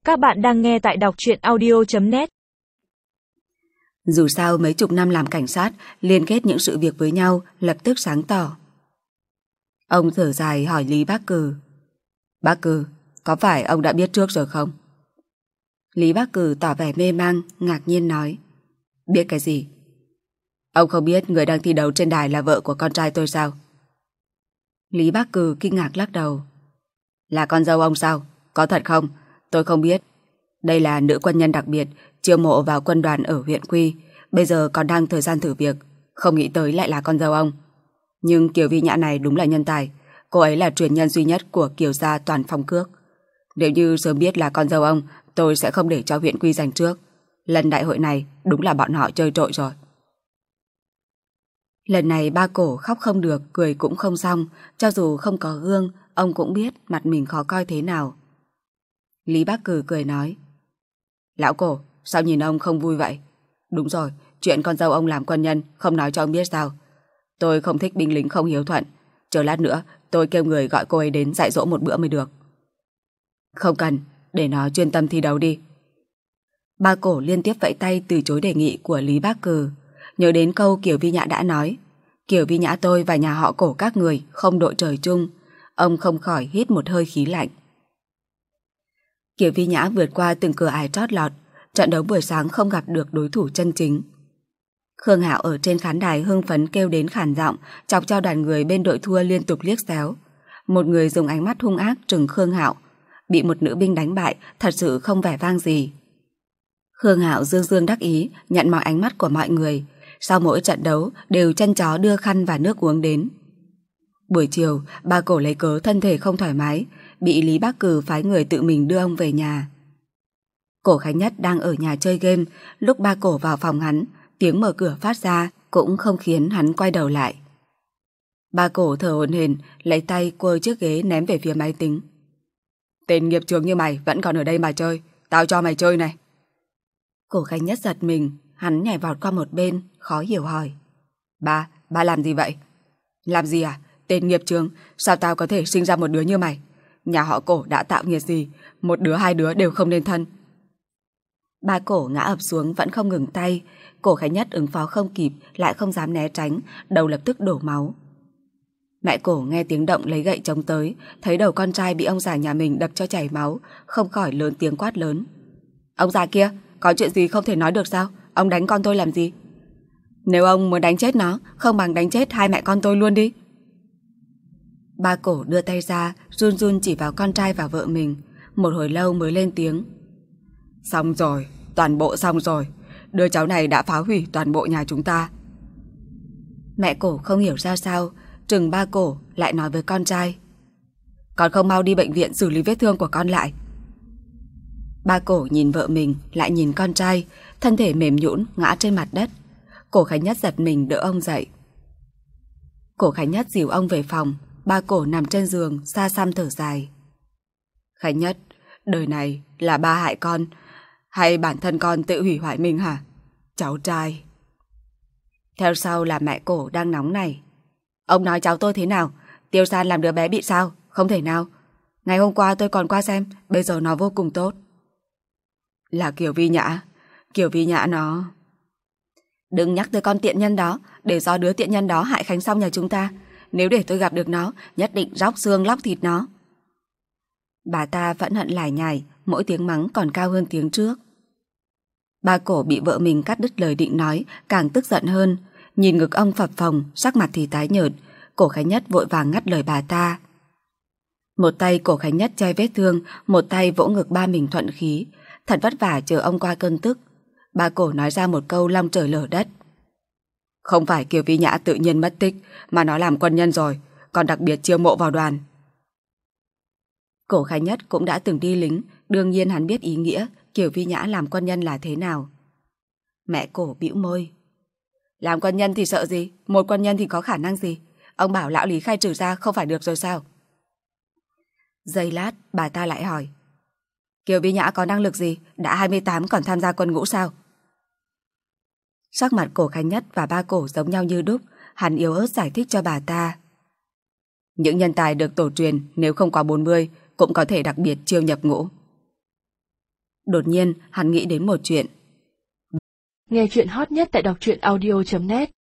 Các bạn đang nghe tại đọc truyện audio.net. Dù sao mấy chục năm làm cảnh sát, liên kết những sự việc với nhau, lập tức sáng tỏ. Ông thở dài hỏi Lý Bác Cừ. Bác Cừ, có phải ông đã biết trước rồi không? Lý Bác Cừ tỏ vẻ mê mang, ngạc nhiên nói. Biết cái gì? Ông không biết người đang thi đấu trên đài là vợ của con trai tôi sao? Lý Bác Cừ kinh ngạc lắc đầu. Là con dâu ông sao? Có thật không? Tôi không biết. Đây là nữ quân nhân đặc biệt, chiêu mộ vào quân đoàn ở huyện Quy. Bây giờ còn đang thời gian thử việc. Không nghĩ tới lại là con dâu ông. Nhưng Kiều Vi Nhã này đúng là nhân tài. Cô ấy là truyền nhân duy nhất của Kiều gia Toàn Phong Cước. Nếu như sớm biết là con dâu ông, tôi sẽ không để cho huyện Quy giành trước. Lần đại hội này đúng là bọn họ chơi trội rồi. Lần này ba cổ khóc không được, cười cũng không xong. Cho dù không có gương, ông cũng biết mặt mình khó coi thế nào. Lý Bác Cừ cười nói. Lão Cổ, sao nhìn ông không vui vậy? Đúng rồi, chuyện con dâu ông làm quân nhân không nói cho ông biết sao? Tôi không thích binh lính không hiếu thuận. Chờ lát nữa tôi kêu người gọi cô ấy đến dạy dỗ một bữa mới được. Không cần, để nó chuyên tâm thi đấu đi. Ba Cổ liên tiếp vẫy tay từ chối đề nghị của Lý Bác Cừ. Nhớ đến câu Kiều Vi Nhã đã nói, Kiều Vi Nhã tôi và nhà họ Cổ các người không đội trời chung. Ông không khỏi hít một hơi khí lạnh. Kiều Vi Nhã vượt qua từng cửa ải trót lọt. Trận đấu buổi sáng không gặp được đối thủ chân chính. Khương Hạo ở trên khán đài hưng phấn kêu đến khản giọng, chọc cho đoàn người bên đội thua liên tục liếc xéo. Một người dùng ánh mắt hung ác trừng Khương Hạo. Bị một nữ binh đánh bại thật sự không vẻ vang gì. Khương Hạo dương dương đắc ý nhận mọi ánh mắt của mọi người. Sau mỗi trận đấu đều chân chó đưa khăn và nước uống đến. Buổi chiều, ba Cổ lấy cớ thân thể không thoải mái, bị Lý Bác Cừ phái người tự mình đưa ông về nhà. Cổ Khánh Nhất đang ở nhà chơi game, lúc ba Cổ vào phòng hắn, tiếng mở cửa phát ra cũng không khiến hắn quay đầu lại. Ba Cổ thở hổn hển, lấy tay quơ chiếc ghế ném về phía máy tính. Tên nghiệp chướng như mày vẫn còn ở đây mà chơi, tao cho mày chơi này. Cổ Khánh Nhất giật mình, hắn nhảy vọt qua một bên, khó hiểu hỏi. Ba làm gì vậy? Làm gì à? Tên nghiệp chướng, sao tao có thể sinh ra một đứa như mày? Nhà họ Cổ đã tạo nghiệt gì, một đứa hai đứa đều không nên thân. Ba Cổ ngã ập xuống vẫn không ngừng tay. Cổ Khánh Nhất ứng phó không kịp, lại không dám né tránh, đầu lập tức đổ máu. Mẹ Cổ nghe tiếng động lấy gậy chống tới, thấy đầu con trai bị ông già nhà mình đập cho chảy máu, không khỏi lớn tiếng quát lớn. Ông già kia, có chuyện gì không thể nói được sao? Ông đánh con tôi làm gì? Nếu ông muốn đánh chết nó, không bằng đánh chết hai mẹ con tôi luôn đi. Ba Cổ đưa tay ra, run run chỉ vào con trai và vợ mình. Một hồi lâu mới lên tiếng. Xong rồi, toàn bộ xong rồi. Đứa cháu này đã phá hủy toàn bộ nhà chúng ta. Mẹ Cổ không hiểu ra sao, trừng ba Cổ lại nói với con trai. Con không mau đi bệnh viện xử lý vết thương của con lại. Ba Cổ nhìn vợ mình, lại nhìn con trai, thân thể mềm nhũn ngã trên mặt đất. Cổ Khánh Nhất giật mình đỡ ông dậy. Cổ Khánh Nhất dìu ông về phòng. Ba Cổ nằm trên giường xa xăm thở dài. Khánh Nhất, đời này là ba hại con, hay bản thân con tự hủy hoại mình hả? Cháu trai. Theo sau là mẹ Cổ đang nóng này. Ông nói cháu tôi thế nào? Tiêu San làm đứa bé bị sao? Không thể nào. Ngày hôm qua tôi còn qua xem, bây giờ nó vô cùng tốt. Là Kiều Vi Nhã. Kiều Vi Nhã nó... Đừng nhắc tới con tiện nhân đó, để do đứa tiện nhân đó hại Khánh Song nhà chúng ta. Nếu để tôi gặp được nó, nhất định róc xương lóc thịt nó. Bà ta vẫn hận lải nhải, mỗi tiếng mắng còn cao hơn tiếng trước. Ba Cổ bị vợ mình cắt đứt lời định nói, càng tức giận hơn. Nhìn ngực ông phập phồng, sắc mặt thì tái nhợt. Cổ Khánh Nhất vội vàng ngắt lời bà ta. Một tay Cổ Khánh Nhất che vết thương, một tay vỗ ngực ba mình thuận khí. Thật vất vả chờ ông qua cơn tức. Ba Cổ nói ra một câu long trời lở đất. Không phải Kiều Vi Nhã tự nhiên mất tích, mà nó làm quân nhân rồi, còn đặc biệt chiêu mộ vào đoàn. Cổ Khánh Nhất cũng đã từng đi lính, đương nhiên hắn biết ý nghĩa Kiều Vi Nhã làm quân nhân là thế nào. Mẹ Cổ bĩu môi. Làm quân nhân thì sợ gì, một quân nhân thì có khả năng gì? Ông bảo lão Lý khai trừ ra không phải được rồi sao? Giây lát bà ta lại hỏi. Kiều Vi Nhã có năng lực gì, đã 28 còn tham gia quân ngũ sao? Sắc mặt Cổ Khánh Nhất và ba Cổ giống nhau như đúc, hắn yếu ớt giải thích cho bà ta. Những nhân tài được tổ truyền nếu không quá 40 cũng có thể đặc biệt chiêu nhập ngũ. Đột nhiên hắn nghĩ đến một chuyện. Nghe chuyện hot nhất tại đọc truyện audio.net